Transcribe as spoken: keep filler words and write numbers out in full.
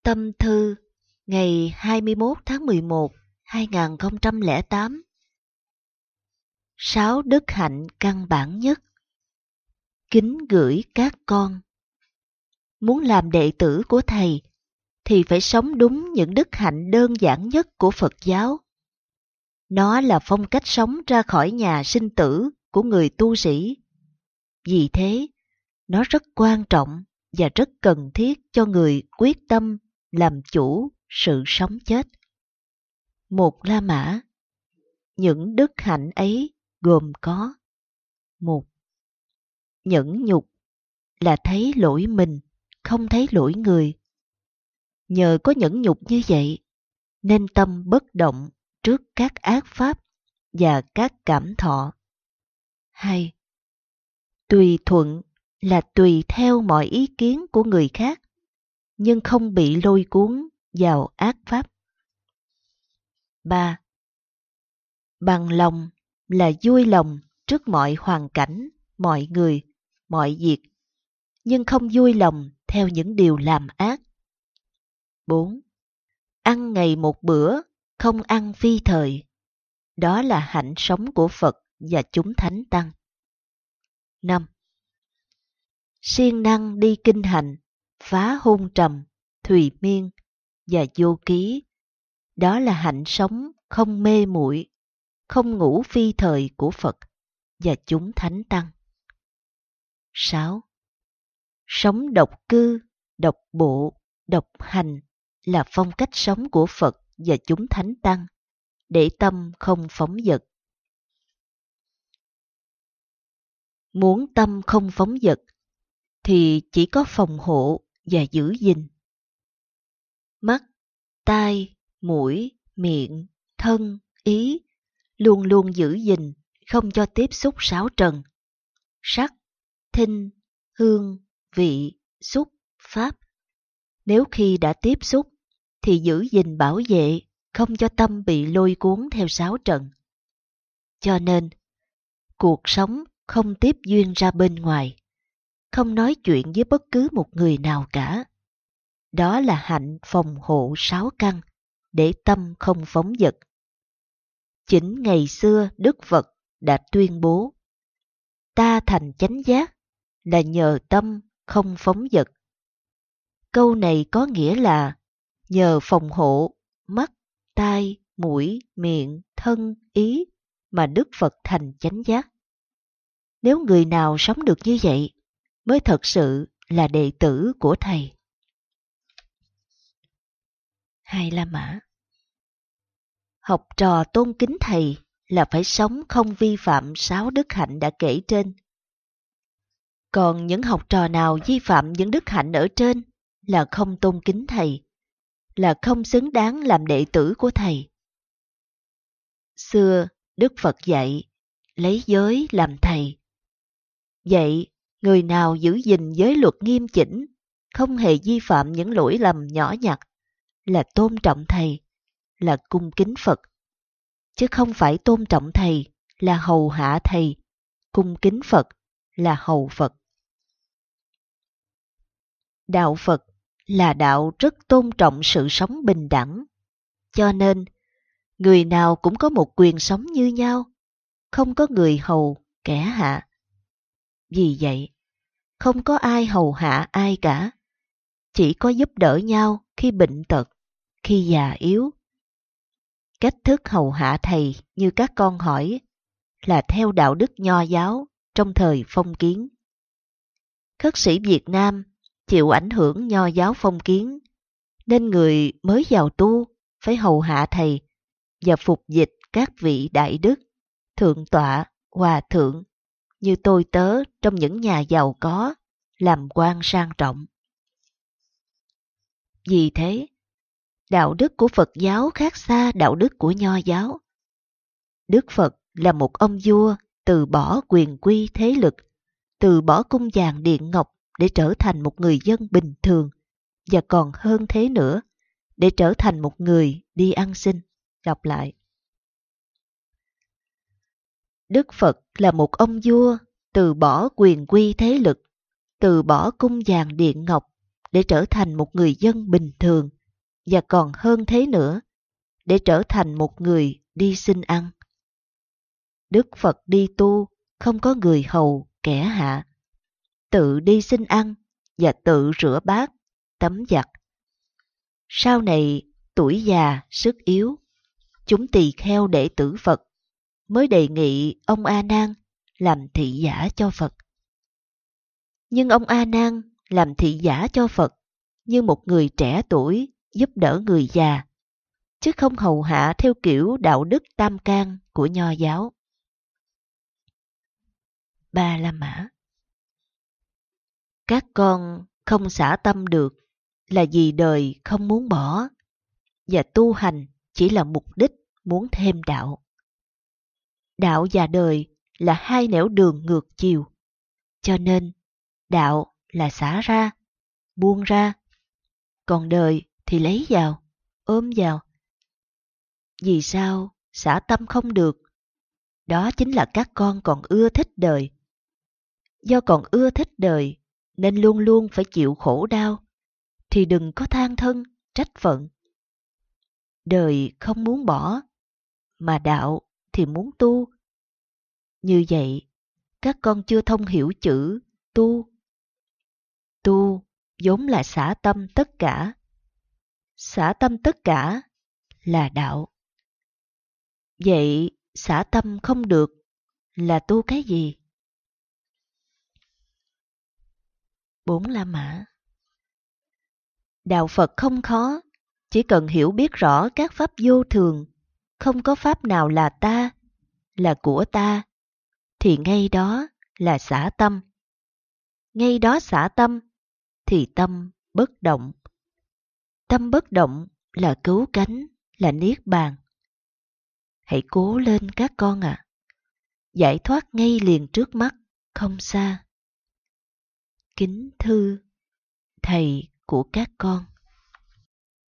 Tâm thư ngày hai mươi mốt tháng mười một, hai nghìn không trăm lẻ tám. Sáu đức hạnh căn bản nhất. Kính gửi các con. Muốn làm đệ tử của Thầy thì phải sống đúng những đức hạnh đơn giản nhất của Phật giáo. Nó là phong cách sống ra khỏi nhà sinh tử của người tu sĩ. Vì thế, nó rất quan trọng và rất cần thiết cho người quyết tâm làm chủ sự sống chết. Một La Mã. Những đức hạnh ấy gồm có: một. Nhẫn nhục là thấy lỗi mình, không thấy lỗi người. Nhờ có nhẫn nhục như vậy, nên tâm bất động trước các ác pháp và các cảm thọ. Hai. Tùy thuận là tùy theo mọi ý kiến của người khác, nhưng không bị lôi cuốn vào ác pháp. Ba. Bằng lòng là vui lòng trước mọi hoàn cảnh, mọi người, mọi việc, nhưng không vui lòng theo những điều làm ác. Bốn. Ăn ngày một bữa, không ăn phi thời. Đó là hạnh sống của Phật và chúng Thánh Tăng. Năm. Siêng năng đi kinh hành, phá hôn trầm, thùy miên và vô ký. Đó là hạnh sống không mê muội, không ngủ phi thời của Phật và chúng Thánh Tăng. Sáu. Sống độc cư, độc bộ, độc hành là phong cách sống của Phật và chúng Thánh Tăng, để tâm không phóng dật. Muốn tâm không phóng dật thì chỉ có phòng hộ và giữ gìn. Mắt, tai, mũi, miệng, thân, ý luôn luôn giữ gìn, không cho tiếp xúc sáu trần: sắc, thinh, hương, vị, xúc, pháp. Nếu khi đã tiếp xúc thì giữ gìn bảo vệ, không cho tâm bị lôi cuốn theo sáu trần. Cho nên, cuộc sống không tiếp duyên ra bên ngoài, không nói chuyện với bất cứ một người nào cả. Đó là hạnh phòng hộ sáu căn, để tâm không phóng dật. Chính ngày xưa Đức Phật đã tuyên bố: ta thành chánh giác là nhờ tâm không phóng dật. Câu này có nghĩa là nhờ phòng hộ mắt, tai, mũi, miệng, thân, ý mà Đức Phật thành chánh giác. Nếu người nào sống được như vậy mới thật sự là đệ tử của Thầy. Hai La Mã. Học trò tôn kính Thầy là phải sống không vi phạm sáu đức hạnh đã kể trên. Còn những học trò nào vi phạm những đức hạnh ở trên là không tôn kính Thầy, là không xứng đáng làm đệ tử của Thầy. Xưa, Đức Phật dạy, lấy giới làm Thầy. Vậy, người nào giữ gìn giới luật nghiêm chỉnh, không hề vi phạm những lỗi lầm nhỏ nhặt, là tôn trọng Thầy, là cung kính Phật. Chứ không phải tôn trọng Thầy là hầu hạ Thầy, cung kính Phật là hầu Phật. Đạo Phật là đạo rất tôn trọng sự sống bình đẳng. Cho nên, người nào cũng có một quyền sống như nhau, không có người hầu, kẻ hạ. Vì vậy, không có ai hầu hạ ai cả, chỉ có giúp đỡ nhau khi bệnh tật, khi già yếu. Cách thức hầu hạ Thầy như các con hỏi là theo đạo đức Nho giáo trong thời phong kiến. Khất sĩ Việt Nam chịu ảnh hưởng Nho giáo phong kiến, nên người mới vào tu phải hầu hạ Thầy và phục dịch các vị đại đức, thượng tọa, hòa thượng như tôi tớ trong những nhà giàu có, làm quan sang trọng. Vì thế, đạo đức của Phật giáo khác xa đạo đức của Nho giáo. Đức Phật là một ông vua từ bỏ quyền quy thế lực, từ bỏ cung vàng điện ngọc để trở thành một người dân bình thường, và còn hơn thế nữa, để trở thành một người đi ăn xin. Đọc lại. Đức Phật là một ông vua từ bỏ quyền quy thế lực, từ bỏ cung vàng điện ngọc để trở thành một người dân bình thường, và còn hơn thế nữa, để trở thành một người đi xin ăn. Đức Phật đi tu, không có người hầu, kẻ hạ. Tự đi xin ăn và tự rửa bát, tắm giặt. Sau này, tuổi già, sức yếu, chúng tỳ kheo đệ tử Phật mới đề nghị ông A Nan làm thị giả cho Phật. Nhưng ông A Nan làm thị giả cho Phật như một người trẻ tuổi giúp đỡ người già, chứ không hầu hạ theo kiểu đạo đức tam can của Nho giáo. Ba La Mã. Các con không xả tâm được là vì đời không muốn bỏ, và tu hành chỉ là mục đích muốn thêm đạo. Đạo và đời là hai nẻo đường ngược chiều, cho nên đạo là xả ra, buông ra, còn đời thì lấy vào, ôm vào. Vì sao xả tâm không được? Đó chính là các con còn ưa thích đời. Do còn ưa thích đời nên luôn luôn phải chịu khổ đau, thì đừng có than thân, trách phận. Đời không muốn bỏ, mà đạo thì muốn tu. Như vậy, các con chưa thông hiểu chữ tu. Tu vốn là xả tâm tất cả. Xả tâm tất cả là đạo. Vậy xả tâm không được là tu cái gì? Bốn La Mã. Đạo Phật không khó, chỉ cần hiểu biết rõ các pháp vô thường, không có pháp nào là ta, là của ta, thì ngay đó là xả tâm. Ngay đó xả tâm, thì tâm bất động. Tâm bất động là cứu cánh, là niết bàn. Hãy cố lên các con ạ. À. Giải thoát ngay liền trước mắt, không xa. Kính thư thầy của các con.